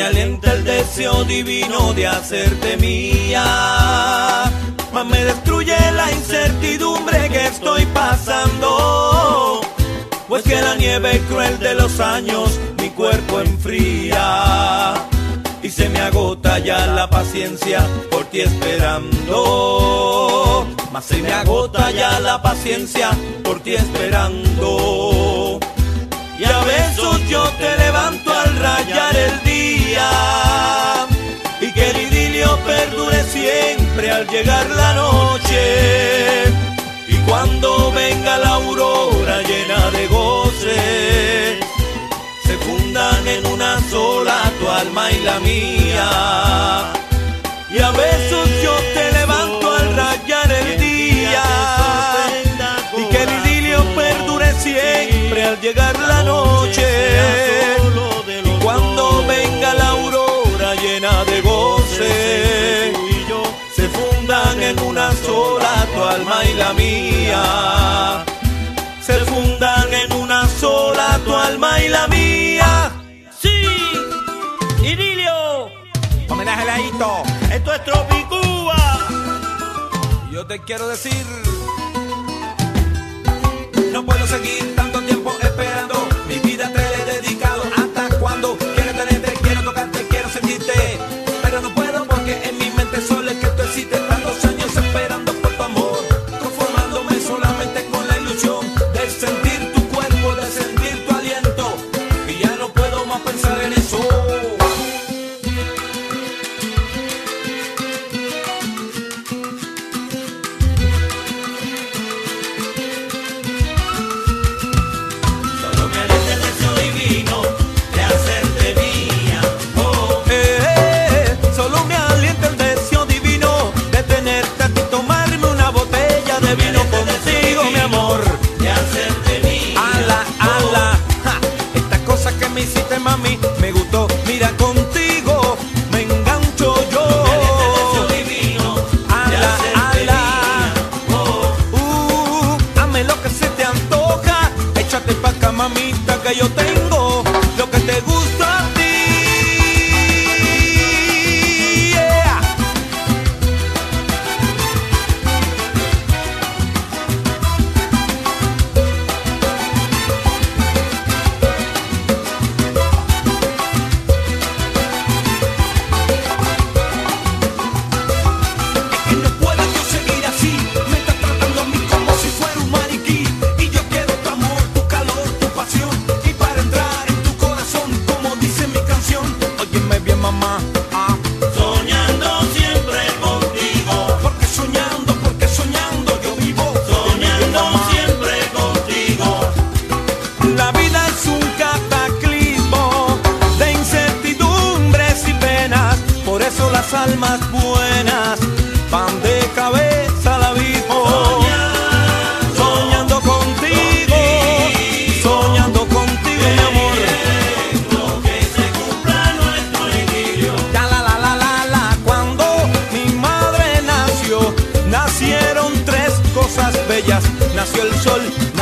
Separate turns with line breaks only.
alienta el deseo divino de hacerte mía, más me destruye la incertidumbre que estoy pasando, pues que la nieve cruel de los años mi cuerpo enfría, y se me agota ya la paciencia por ti esperando, más se me agota ya la paciencia por ti esperando. Y a besos yo te levanto al rayar el día, y que el idilio perdure siempre al llegar la noche, y cuando venga la aurora llena de goce, se fundan en una sola tu alma y la mía. Y a besos yo te levanto al rayar el día, y que el idilio perdure siempre al llegar la noche, y cuando venga la aurora llena de goce, se fundan en una sola tu alma y la mía, se fundan en una sola tu alma y la mía.
Sí, Idilio,
Homenaje a Laito.
esto es Tropicuba.
Yo te quiero decir, no puedo seguir tanto tiempo esperando, mi vida te la he dedicado. ¿Hasta cuando? Quiero tenerte, quiero tocarte, quiero sentirte, pero no puedo porque en mi mente solo es que tú existes. Tantos años esperando por tu amor, conformándome solamente con la ilusión de sentir tu cuerpo, de sentir tu aliento, y ya no puedo más pensar en eso. Mami, me gustó, mira contigo, me engancho yo. Ala, ala, hazme lo que se te antoja, échate pa' acá, mamita, que yo tengo lo que te gusta a ti. Yeah. Mamá,
Soñando siempre contigo,
porque soñando yo vivo.
soñando siempre contigo.
La vida es un cataclismo de incertidumbres y penas, por eso las almas buenas van de cabeza al abismo. Soñando contigo, soñando contigo, mi amor. Nacieron tres cosas bellas, nació el sol,